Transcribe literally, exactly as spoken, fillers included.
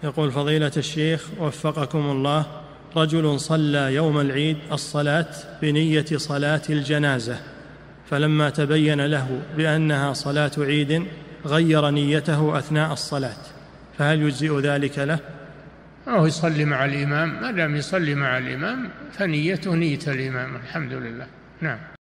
يقول فضيلة الشيخ وفقكم الله، رجل صلى يوم العيد الصلاة بنية صلاة الجنازة، فلما تبين له بأنها صلاة عيد غير نيته أثناء الصلاة، فهل يجزئ ذلك له؟ أو يصلي مع الإمام، ما دام يصلي مع الإمام فنيته نية الإمام، الحمد لله. نعم.